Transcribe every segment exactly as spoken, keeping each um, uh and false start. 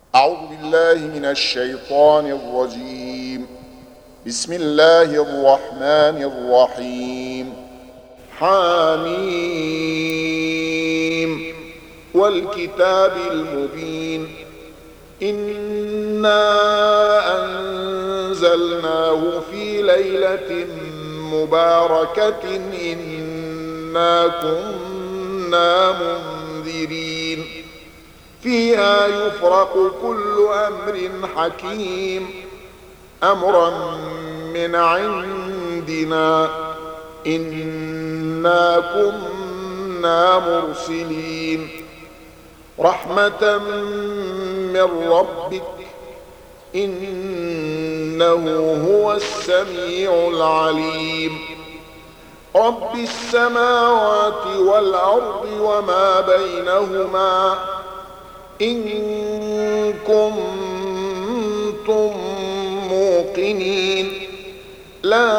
أعوذ بالله من الشيطان الرجيم. بسم الله الرحمن الرحيم. حميم والكتاب المبين. إنا أنزلناه في ليلة مباركة إنا كنا منذرين فيها يفرق كل أمر حكيم أمرا من عندنا إنا كنا مرسلين رحمة من ربك إنه هو السميع العليم. رب السماوات والأرض وما بينهما إن كنتم موقنين لا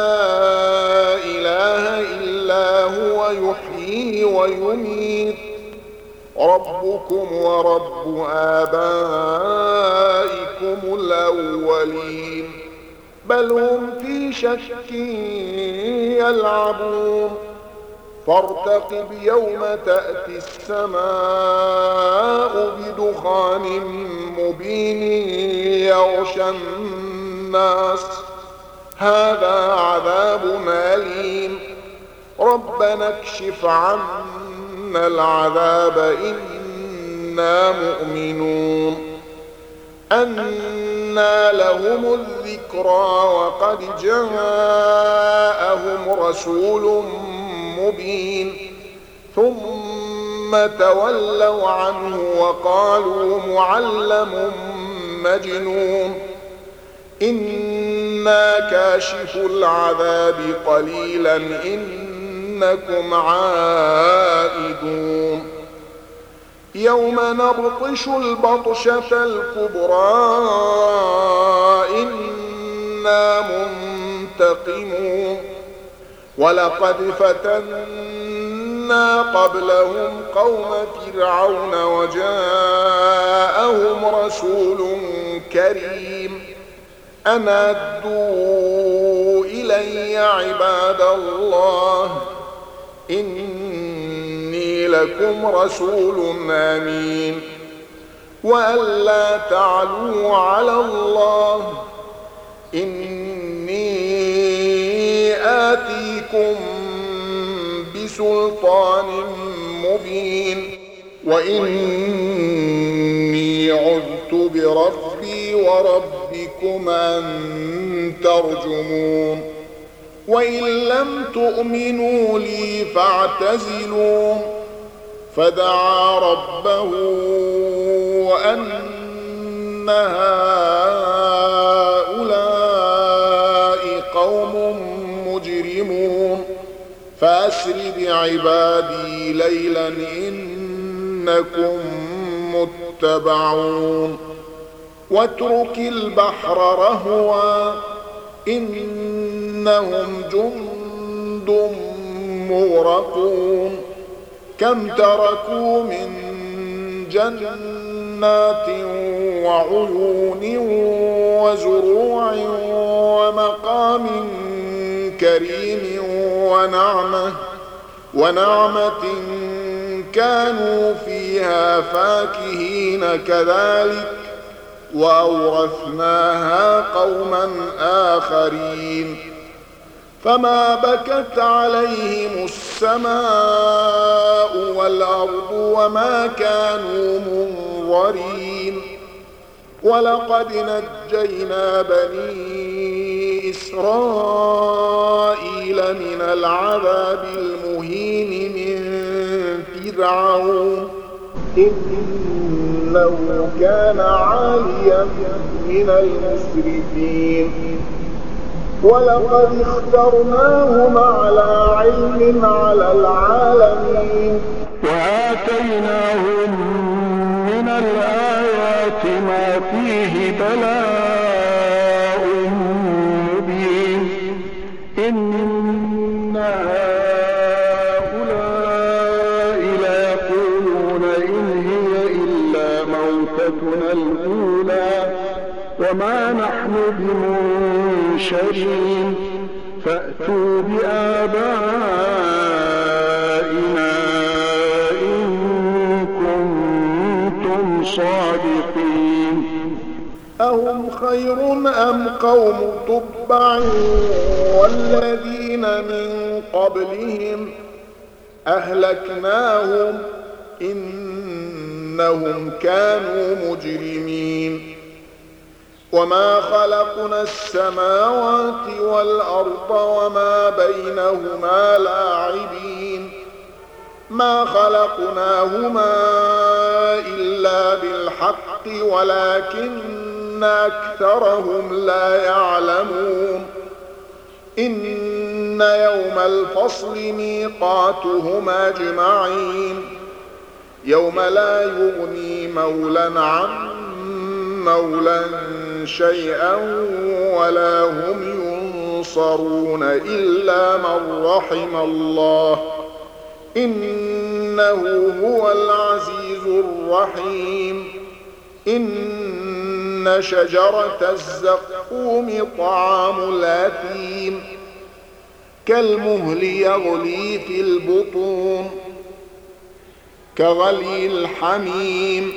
إله إلا هو يحيي ويميت ربكم ورب آبائكم الأولين بل هم في شك يلعبون فارتقب يوم تأتي السماء بدخان مبين يغشى الناس هذا عذاب أليم ربنا اكشف عنا العذاب إنا مؤمنون. أنى لهم الذكرى وقد جاءهم رسول مبين ثم تولوا عنه وقالوا معلم مجنون إنا كاشف العذاب قليلا إنكم عائدون. يوم نبطش البطشة الكبرى إنا منتقمون ولقد فتنا قبلهم قوم فرعون وجاءهم رسول كريم أن أدوا إلي عباد الله إني لكم رسول أمين وألا تعلوا على الله إني آتيكم بسلطان مبين وإني عذت بربي وربكم أن ترجمون وإن لم تؤمنوا لي فاعتزلون فدعا ربه أن هؤلاء قوم مجرمون فأسر بعبادي ليلا إنكم متبعون واترك البحر رهوا إنهم جند مغرقون كم تركوا من جنات وعيون وزروع ومقام كريم ونعمة ونعمة كانوا فيها فاكهين كذلك وأورثناها قوما آخرين فما بكت عليهم السماء والأرض وما كانوا منظرين ولقد نجينا بني إسرائيل من العذاب المهين من فرعون إنه كان عاليا من المسرفين ولقد اخترناهم على علم على العالمين وآتيناهم من الآيات ما فيه بلاء مبين إن هؤلاء ليقولون إن هي إلا موت موتتنا الأولى وما نحن بمنشرين فأتوا بآبائنا إن كنتم صادقين. أهم خير أم قوم تبع والذين من قبلهم أهلكناهم إنهم كانوا مجرمين. وما خلقنا السماوات والأرض وما بينهما لاعبين ما خلقناهما إلا بالحق ولكن أكثرهم لا يعلمون. إن يوم الفصل ميقاتهم أجمعين يوم لا يغني مولى عن مولى شيئا ولا هم ينصرون إلا من رحم الله إنه هو العزيز الرحيم. إن شجرة الزقوم طعام الأثيم كالمهل يغلي في البطون كغلي الحميم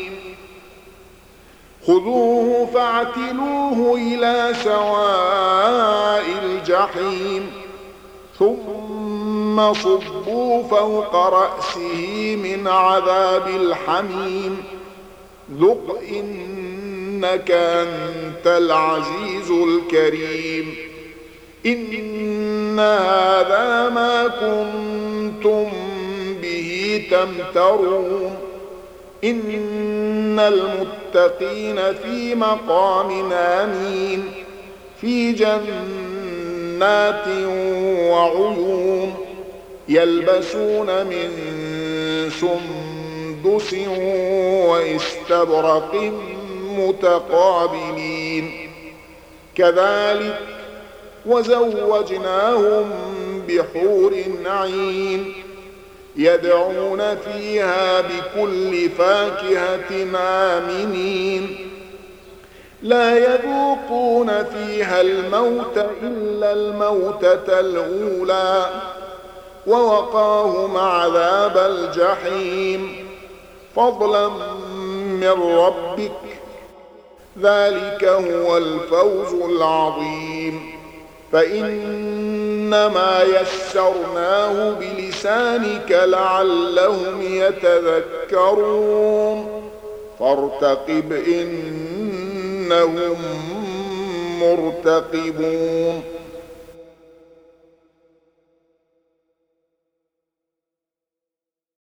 خذوه فاعتلوه إلى سواء الجحيم ثم صبوا فوق رأسه من عذاب الحميم ذق إنك أنت العزيز الكريم. إن هذا ما كنتم به تمترون. إن المتقين في مقام آمين في جنات وعيون يلبسون من سندس واستبرق متقابلين كذلك وزوجناهم بحور عين يدعون فيها بكل فاكهة آمنين لا يذوقون فيها الموت إلا الموتة الأولى ووقاهم عذاب الجحيم فضلا من ربك ذلك هو الفوز العظيم. فإنما يسرناه بلسانك لعلهم يتذكرون فارتقب إنهم مرتقبون.